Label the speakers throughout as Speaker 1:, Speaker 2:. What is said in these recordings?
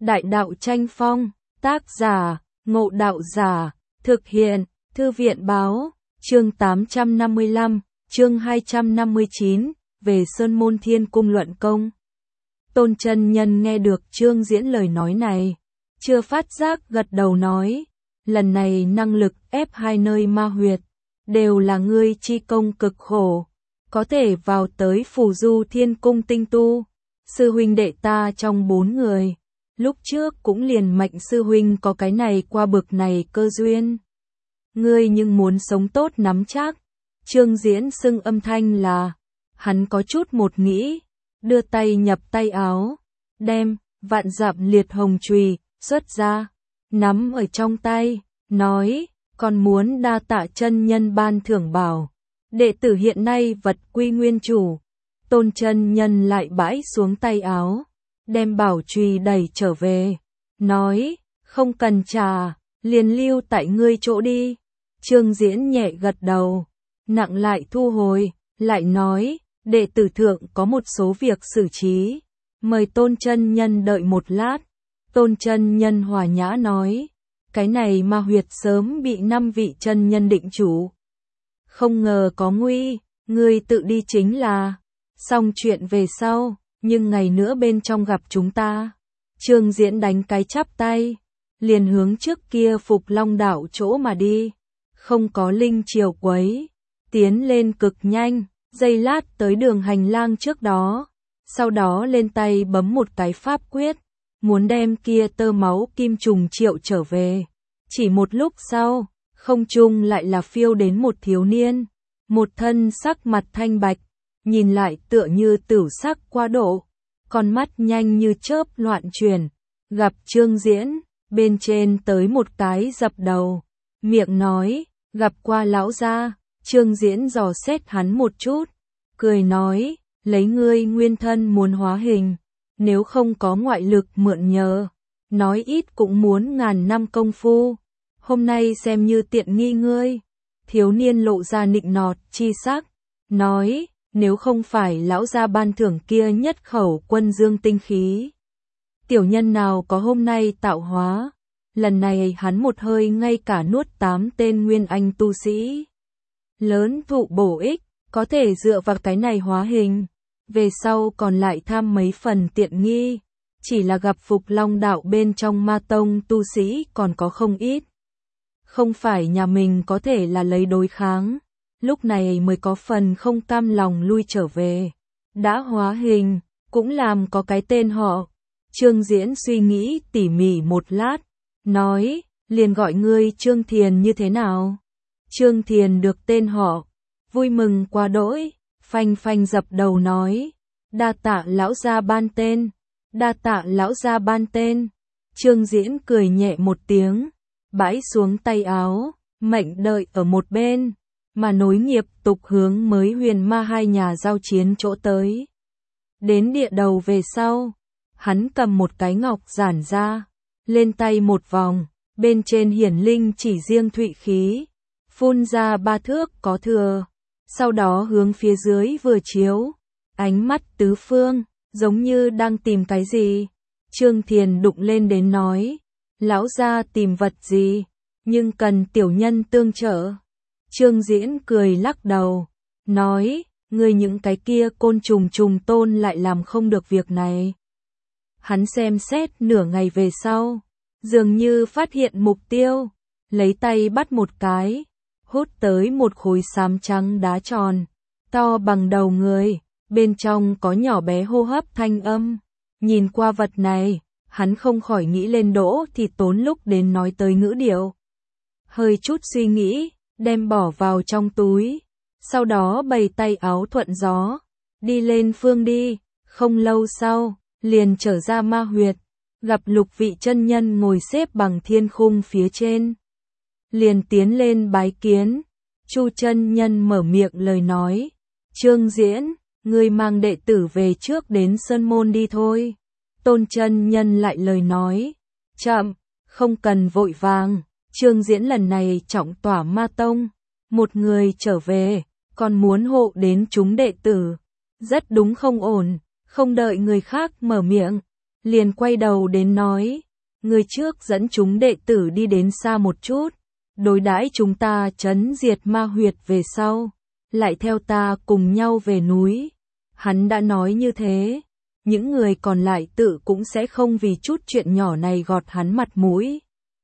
Speaker 1: Đại đạo tranh phong, tác giả, Ngộ Đạo Giả, thực hiện, Thư viện báo, chương 855, chương 259, về Sơn Môn Thiên Cung luận công. Tôn Chân Nhân nghe được Trương Diễn lời nói này, chưa phát giác gật đầu nói, lần này năng lực ép hai nơi ma huyệt, đều là ngươi chi công cực khổ, có thể vào tới Phù Du Thiên Cung tinh tu. Sư huynh đệ ta trong 4 người, lúc trước cũng liền mệnh sư huynh có cái này qua bực này cơ duyên. Ngươi nhưng muốn sống tốt nắm chắc. Trương Diễn xưng âm thanh là, hắn có chút một nghĩ, đưa tay nhập tay áo, đem vạn dặm liệt hồng chùy xuất ra, nắm ở trong tay, nói, còn muốn đa tạ chân nhân ban thưởng bảo, đệ tử hiện nay vật quy nguyên chủ. Tôn Chân Nhân lại bãi xuống tay áo, đem bảo chùy đẩy trở về, nói, không cần trả, liền lưu tại ngươi chỗ đi. Trương Diễn nhẹ gật đầu, nặng lại thu hồi, lại nói, đệ tử thượng có một số việc xử trí, mời Tôn Chân Nhân đợi một lát. Tôn Chân Nhân hòa nhã nói, cái này ma huyệt sớm bị 5 vị chân nhân định chủ. Không ngờ có nguy, ngươi tự đi chính là, xong chuyện về sau, nhưng ngày nữa bên trong gặp chúng ta. Trương Diễn đánh cái chắp tay, liền hướng trước kia Phục Long đảo chỗ mà đi, không có linh chiều quấy, tiến lên cực nhanh, giây lát tới đường hành lang trước đó, sau đó lên tay bấm một cái pháp quyết, muốn đem kia tơ máu kim trùng triệu trở về. Chỉ một lúc sau, không trung lại là phiêu đến một thiếu niên, một thân sắc mặt thanh bạch, nhìn lại tựa như tửu sắc quá độ, con mắt nhanh như chớp loạn chuyển, gặp Trương Diễn, bên trên tới một cái dập đầu, miệng nói, gặp qua lão gia. Trương Diễn dò xét hắn một chút, cười nói, lấy ngươi nguyên thân muốn hóa hình, nếu không có ngoại lực mượn nhờ, nói ít cũng muốn ngàn năm công phu, hôm nay xem như tiện nghi ngươi. Thiếu niên lộ ra nịnh nọt chi sắc, nói, nếu không phải lão gia ban thưởng kia nhất khẩu quân dương tinh khí, tiểu nhân nào có hôm nay tạo hóa. Lần này hắn một hơi ngay cả nuốt 8 tên nguyên anh tu sĩ. Lớn thụ bổ ích, có thể dựa vào cái này hóa hình, về sau còn lại tham mấy phần tiện nghi, chỉ là gặp Phục Long đạo bên trong ma tông tu sĩ còn có không ít. Không phải nhà mình có thể là lấy đối kháng, lúc này mới có phần không cam lòng lui trở về. Đã hóa hình, cũng làm có cái tên họ. Trương Diễn suy nghĩ tỉ mỉ một lát, nói, liền gọi ngươi Trương Thiền như thế nào? Trương Thiền được tên họ, vui mừng quá đỗi, phanh phanh dập đầu nói, đa tạ lão gia ban tên, đa tạ lão gia ban tên. Trương Diễn cười nhẹ một tiếng, bãi xuống tay áo, mệnh đợi ở một bên, mà nối nghiệp tục hướng mới Huyền Ma hai nhà giao chiến chỗ tới. Đến địa đầu về sau, hắn cầm một cái ngọc giản ra, lên tay một vòng, bên trên hiển linh chỉ riêng thụy khí, phun ra 3 thước có thừa, sau đó hướng phía dưới vừa chiếu, ánh mắt tứ phương, giống như đang tìm cái gì. Trương Thiền đụng lên đến nói, lão gia tìm vật gì, nhưng cần tiểu nhân tương trợ. Trương Diễn cười lắc đầu, nói, ngươi những cái kia côn trùng trùng tôn lại làm không được việc này. Hắn xem xét nửa ngày về sau, dường như phát hiện mục tiêu, lấy tay bắt một cái, hút tới một khối xám trắng đá tròn, to bằng đầu người, bên trong có nhỏ bé hô hấp thanh âm. Nhìn qua vật này, hắn không khỏi nghĩ lên đỗ thì tốn lúc đến nói tới ngữ điệu. Hơi chút suy nghĩ, đem bỏ vào trong túi, sau đó bày tay áo thuận gió, đi lên phương đi, không lâu sau, liền trở ra ma huyệt, gặp Lục vị chân nhân ngồi xếp bằng thiên khung phía trên. Liền tiến lên bái kiến, Chu chân nhân mở miệng lời nói, Trương Diễn, ngươi mang đệ tử về trước đến Sơn Môn đi thôi. Tôn chân nhân lại lời nói, chậm, không cần vội vàng, Trương Diễn lần này trọng tỏa ma tông, một người trở về, còn muốn hộ đến chúng đệ tử, rất đúng không ổn, không đợi người khác mở miệng, liền quay đầu đến nói, người trước dẫn chúng đệ tử đi đến xa một chút, đối đãi chúng ta trấn diệt ma huyệt về sau, lại theo ta cùng nhau về núi. Hắn đã nói như thế, những người còn lại tự cũng sẽ không vì chút chuyện nhỏ này gọt hắn mặt mũi.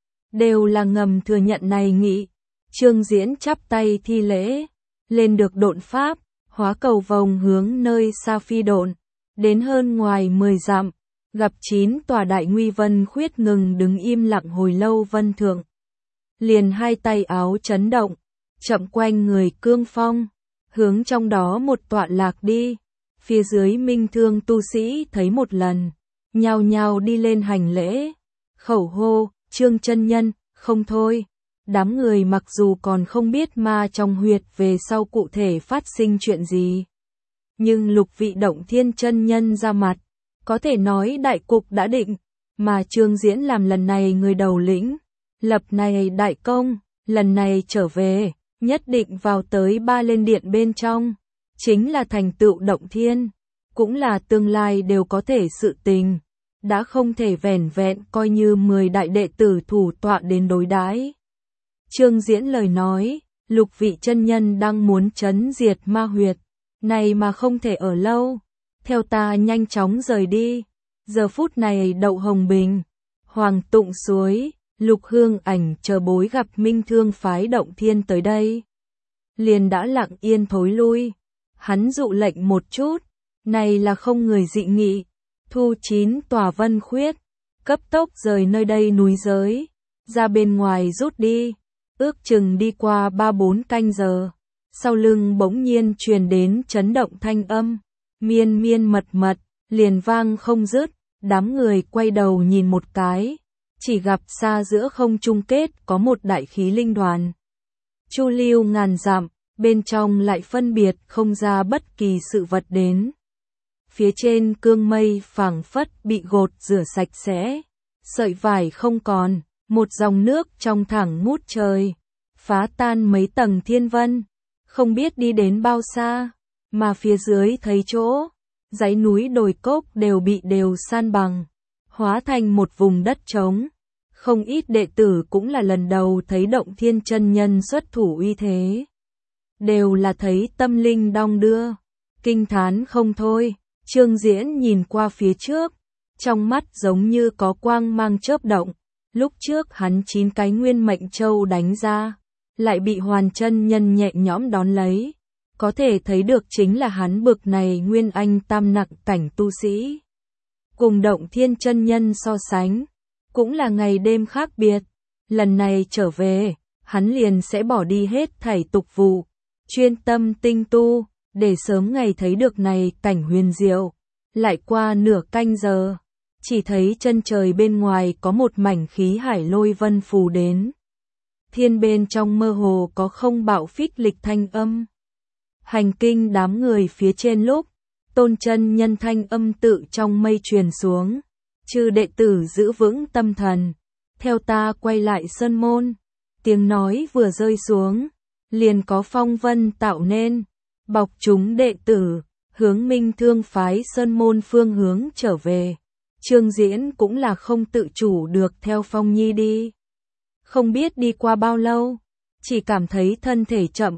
Speaker 1: Đều là ngầm thừa nhận này nghị. Trương Diễn chắp tay thi lễ, lên được độn pháp, hóa cầu vồng hướng nơi xa phi độn, đến hơn ngoài 10 dặm, gặp 9 tòa đại nguy vân khuyết ngừng đứng im lặng hồi lâu vân thượng. Liền hai tay áo chấn động, chậm quanh người cương phong, hướng trong đó một tọa lạc đi. Phía dưới minh thương tu sĩ thấy một lần, nhao nhao đi lên hành lễ, khẩu hô, Trương chân nhân, không thôi. Đám người mặc dù còn không biết ma trong huyệt về sau cụ thể phát sinh chuyện gì, nhưng Lục Vị Động Thiên chân nhân ra mặt, có thể nói đại cục đã định, mà Trương Diễn làm lần này người đầu lĩnh, lập này đại công, lần này trở về, nhất định vào tới ba lên điện bên trong, chính là thành tựu động thiên, cũng là tương lai đều có thể sự tình, đã không thể vẻn vẹn coi như 10 đại đệ tử thủ tọa đến đối đãi. Trương Diễn lời nói, Lục Vị chân nhân đang muốn trấn diệt ma huyệt, này mà không thể ở lâu, theo ta nhanh chóng rời đi. Giờ phút này Đậu Hồng Bình, Hoàng Tụng Suối, Lục Hương Ảnh chờ bối gặp Minh Thương phái Động Thiên tới đây, liền đã lặng yên thối lui. Hắn dụ lệnh một chút, này là không người dị nghị, thu 9 tòa vân khuyết, cấp tốc rời nơi đây núi giới, ra bên ngoài rút đi. Ước chừng đi qua 3-4 canh giờ, sau lưng bỗng nhiên truyền đến chấn động thanh âm, miên miên mật mật, liền vang không dứt. Đám người quay đầu nhìn một cái, chỉ gặp xa giữa không trung kết có một đại khí linh đoàn. Chu lưu ngàn dặm, bên trong lại phân biệt không ra bất kỳ sự vật đến. Phía trên cương mây phảng phất bị gột rửa sạch sẽ, sợi vải không còn, một dòng nước trong thẳng ngút trời, phá tan mấy tầng thiên vân, không biết đi đến bao xa, mà phía dưới thấy chỗ, dãy núi đồi cốc đều san bằng, hóa thành một vùng đất trống. Không ít đệ tử cũng là lần đầu thấy Động Thiên chân nhân xuất thủ uy thế, đều là thấy tâm linh đong đưa, kinh thán không thôi. Trương Diễn nhìn qua phía trước, trong mắt giống như có quang mang chớp động. Lúc trước hắn 9 cái nguyên mệnh châu đánh ra, lại bị Hoàn chân nhân nhẹ nhõm đón lấy, có thể thấy được chính là hắn bực này nguyên anh tam nặng cảnh tu sĩ. Cùng Động Thiên chân nhân so sánh, cũng là ngày đêm khác biệt. Lần này trở về, hắn liền sẽ bỏ đi hết thảy tục vụ, chuyên tâm tinh tu, để sớm ngày thấy được này cảnh huyền diệu. Lại qua nửa canh giờ, chỉ thấy chân trời bên ngoài có một mảnh khí hải lôi vân phù đến. Thiên bên trong mơ hồ có không bạo phích lịch thanh âm. Hành kinh đám người phía trên lúc, Tôn chân nhân thanh âm tự trong mây truyền xuống. Chư đệ tử giữ vững tâm thần, theo ta quay lại sơn môn. Tiếng nói vừa rơi xuống, liền có phong vân tạo nên, bọc chúng đệ tử, hướng Minh Thương phái sơn môn phương hướng trở về. Trương Diễn cũng là không tự chủ được theo Phong Nhi đi. Không biết đi qua bao lâu, chỉ cảm thấy thân thể chậm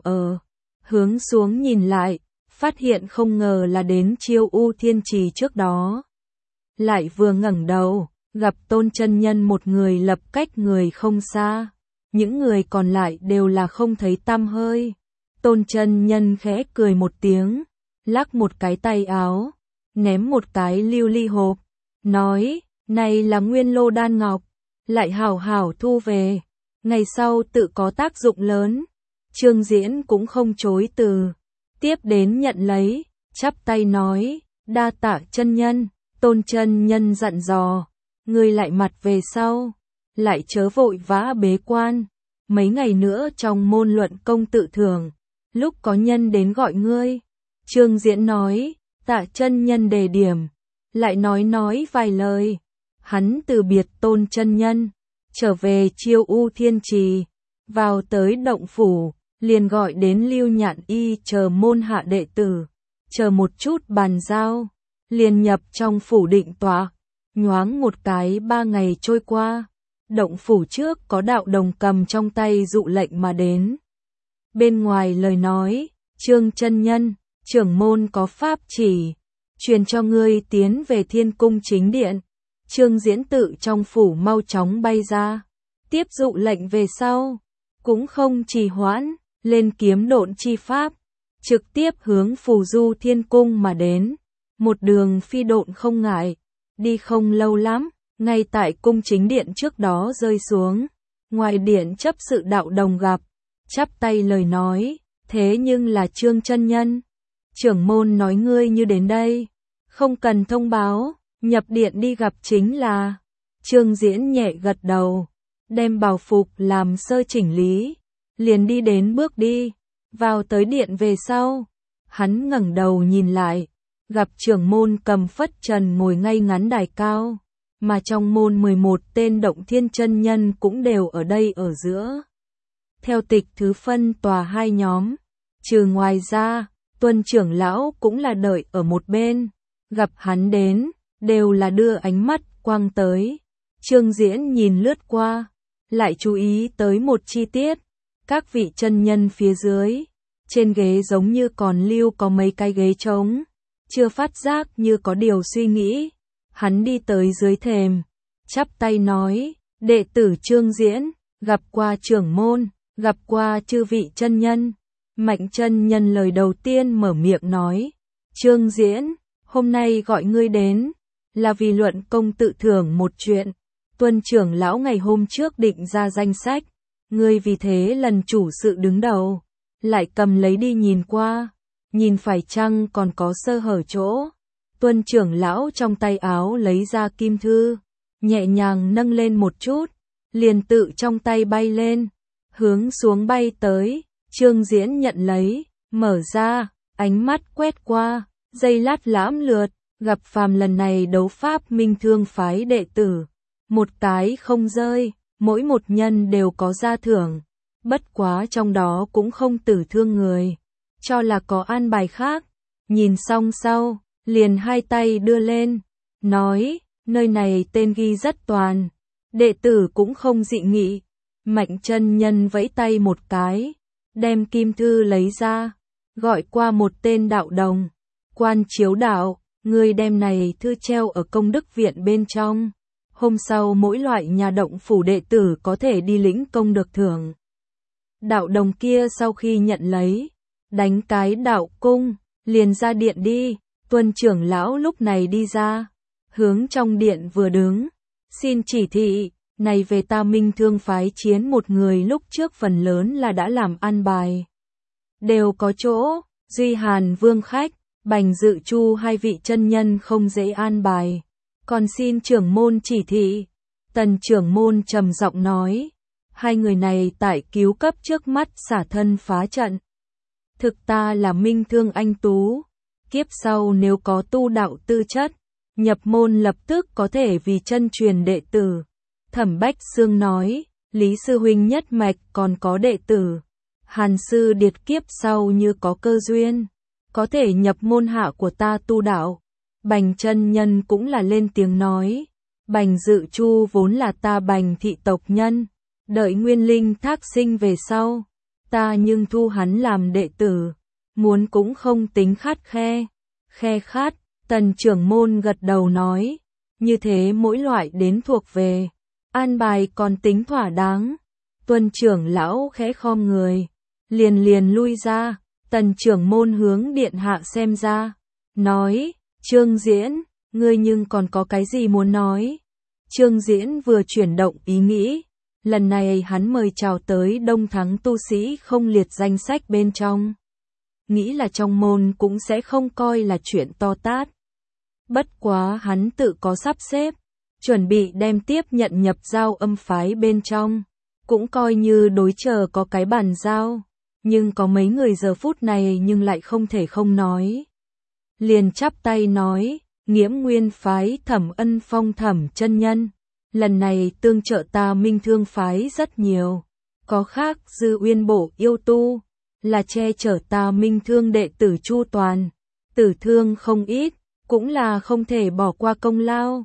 Speaker 1: hướng xuống nhìn lại, phát hiện không ngờ là đến Chiêu U Thiên Trì trước đó. Lại vừa ngẩng đầu, gặp Tôn chân nhân một người lập cách người không xa, những người còn lại đều là không thấy tăm hơi. Tôn chân nhân khẽ cười một tiếng, lắc một cái tay áo, ném một cái lưu ly hộp, nói, này là nguyên lô đan ngọc, lại hảo hảo thu về, ngày sau tự có tác dụng lớn. Trương Diễn cũng không chối từ, tiếp đến nhận lấy, chắp tay nói, đa tạ chân nhân. Tôn chân nhân dặn dò, ngươi lại mặt về sau, lại chớ vội vã bế quan, mấy ngày nữa trong môn luận công tự thưởng, lúc có nhân đến gọi ngươi. Trương Diễn nói, tạ chân nhân đề điểm, lại nói vài lời. Hắn từ biệt Tôn chân nhân, trở về Chiêu U Thiên Trì, vào tới động phủ, liền gọi đến Lưu Nhạn Y chờ môn hạ đệ tử, chờ một chút bàn giao, liền nhập trong phủ định tọa. Nhoáng một cái 3 ngày trôi qua, động phủ trước có đạo đồng cầm trong tay dụ lệnh mà đến. Bên ngoài lời nói, Trương chân nhân, trưởng môn có pháp chỉ, truyền cho ngươi tiến về Thiên Cung chính điện. Trương Diễn tự trong phủ mau chóng bay ra, tiếp dụ lệnh về sau, cũng không trì hoãn, lên kiếm độn chi pháp, trực tiếp hướng Phù Du Thiên Cung mà đến. Một đường phi độn không ngại, đi không lâu lắm, ngay tại cung chính điện trước đó rơi xuống. Ngoài điện chấp sự đạo đồng gặp, chắp tay lời nói, thế nhưng là Trương chân nhân. Trưởng môn nói ngươi như đến đây, không cần thông báo, nhập điện đi gặp chính là. Trương Diễn nhẹ gật đầu, đem bào phục làm sơ chỉnh lý, liền đi đến bước đi, vào tới điện về sau. Hắn ngẩng đầu nhìn lại, gặp trưởng môn cầm phất trần ngồi ngay ngắn đài cao, mà trong môn 11 tên động thiên chân nhân cũng đều ở đây ở giữa. Theo tịch thứ phân tòa hai nhóm, trừ ngoài ra, Tuân trưởng lão cũng là đợi ở một bên, gặp hắn đến, đều là đưa ánh mắt quang tới. Trương Diễn nhìn lướt qua, lại chú ý tới một chi tiết, các vị chân nhân phía dưới, trên ghế giống như còn lưu có mấy cái ghế trống, chưa phát giác như có điều suy nghĩ. Hắn đi tới dưới thềm, chắp tay nói, đệ tử Trương Diễn, gặp qua trưởng môn, gặp qua chư vị chân nhân. Mạnh chân nhân lời đầu tiên mở miệng nói, Trương Diễn, hôm nay gọi ngươi đến, là vì luận công tự thưởng một chuyện. Tuân trưởng lão ngày hôm trước định ra danh sách, ngươi vì thế lần chủ sự đứng đầu, lại cầm lấy đi nhìn qua, nhìn phải chăng còn có sơ hở chỗ. Tuân trưởng lão trong tay áo lấy ra kim thư, nhẹ nhàng nâng lên một chút, liền tự trong tay bay lên, hướng xuống bay tới. Trương Diễn nhận lấy, mở ra, ánh mắt quét qua, giây lát lãm lượt, gặp phàm lần này đấu pháp Minh Thương phái đệ tử, một cái không rơi, mỗi một nhân đều có gia thưởng, bất quá trong đó cũng không tử thương người, cho là có an bài khác. Nhìn xong sau, liền hai tay đưa lên, nói, nơi này tên ghi rất toàn, đệ tử cũng không dị nghị. Mạnh chân nhân vẫy tay một cái, đem kim thư lấy ra, gọi qua một tên đạo đồng, Quan Chiếu đạo, người đem này thư treo ở công đức viện bên trong, hôm sau mỗi loại nhà động phủ đệ tử có thể đi lĩnh công được thưởng. Đạo đồng kia sau khi nhận lấy, đánh cái đạo cung, liền ra điện đi. Tuân trưởng lão lúc này đi ra, hướng trong điện vừa đứng, xin chỉ thị, này về ta Minh Thương phái chiến một người lúc trước phần lớn là đã làm an bài, đều có chỗ, duy Hàn Vương khách, Bành Dự Chu hai vị chân nhân không dễ an bài, còn xin trưởng môn chỉ thị. Tần trưởng môn trầm giọng nói, hai người này tại cứu cấp trước mắt xả thân phá trận. Thực ta là Minh Thương anh tú, kiếp sau nếu có tu đạo tư chất, nhập môn lập tức có thể vì chân truyền đệ tử. Thẩm Bách Xương nói, Lý sư huynh nhất mạch còn có đệ tử, Hàn sư điệt kiếp sau như có cơ duyên, có thể nhập môn hạ của ta tu đạo. Bành chân nhân cũng là lên tiếng nói, Bành Dự Chu vốn là ta Bành thị tộc nhân, đợi nguyên linh thác sinh về sau, ta nhưng thu hắn làm đệ tử, muốn cũng không tính khắt khe khát. Tần trưởng môn gật đầu nói, như thế mỗi loại đến thuộc về, an bài còn tính thỏa đáng. Tuân trưởng lão khẽ khom người, liền lui ra. Tần trưởng môn hướng điện hạ xem ra, nói, Trương Diễn, ngươi nhưng còn có cái gì muốn nói. Trương Diễn vừa chuyển động ý nghĩ, lần này hắn mời chào tới đông thắng tu sĩ không liệt danh sách bên trong, nghĩ là trong môn cũng sẽ không coi là chuyện to tát. Bất quá hắn tự có sắp xếp, chuẩn bị đem tiếp nhận nhập giao âm phái bên trong, cũng coi như đối chờ có cái bàn giao, nhưng có mấy người giờ phút này nhưng lại không thể không nói. Liền chắp tay nói, Nghiễm Nguyên phái Thẩm Ân Phong Thẩm chân nhân, lần này tương trợ ta Minh Thương phái rất nhiều, có khác Dư Uyên Bổ yêu tu, là che chở ta Minh Thương đệ tử chu toàn, tử thương không ít, cũng là không thể bỏ qua công lao.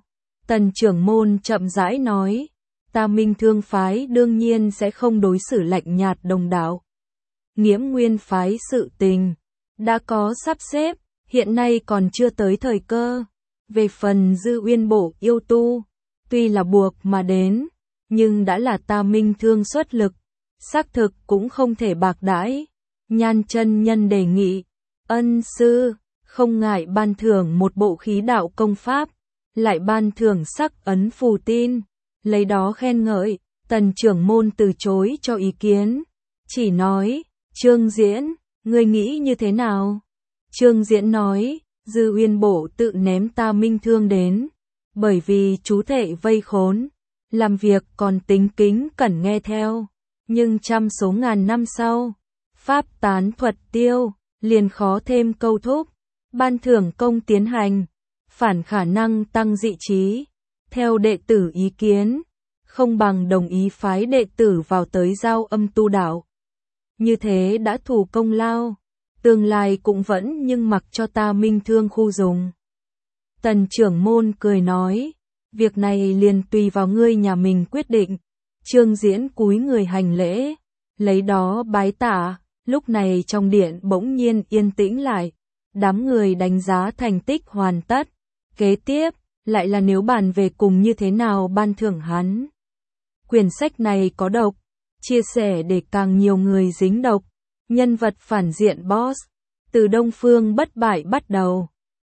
Speaker 1: Tần trưởng môn chậm rãi nói, ta Minh Thương phái đương nhiên sẽ không đối xử lạnh nhạt đồng đạo. Nghiễm Nguyên phái sự tình đã có sắp xếp, hiện nay còn chưa tới thời cơ. Về phần Dư Uyên Bổ yêu tu, tuy là buộc mà đến, nhưng đã là ta Minh Thương xuất lực, xác thực cũng không thể bạc đãi. Nhan chân nhân đề nghị, ân sư, không ngại ban thưởng một bộ khí đạo công pháp, lại ban thưởng sắc ấn phù tin, lấy đó khen ngợi. Tần trưởng môn từ chối cho ý kiến, chỉ nói, Trương Diễn, ngươi nghĩ như thế nào? Trương Diễn nói, Dư Uyên Bổ tự ném ta Minh Thương đến, bởi vì chú thệ vây khốn, làm việc còn tính kính cẩn nghe theo, nhưng trăm số ngàn năm sau, pháp tán thuật tiêu, liền khó thêm câu thúc, ban thưởng công tiến hành, phản khả năng tăng dị trí. Theo đệ tử ý kiến, không bằng đồng ý phái đệ tử vào tới Giao Âm tu đạo. Như thế đã thủ công lao, tương lai cũng vẫn nhưng mặc cho ta Minh Thương khu dùng. Tần trưởng môn cười nói, việc này liền tùy vào ngươi nhà mình quyết định. Trương Diễn cúi người hành lễ, lấy đó bái tạ. Lúc này trong điện bỗng nhiên yên tĩnh lại, đám người đánh giá thành tích hoàn tất. Kế tiếp, lại là nếu bàn về cùng như thế nào ban thưởng hắn. Quyển sách này có độc, chia sẻ để càng nhiều người dính độc. Nhân vật phản diện boss, từ Đông Phương bất bại bắt đầu.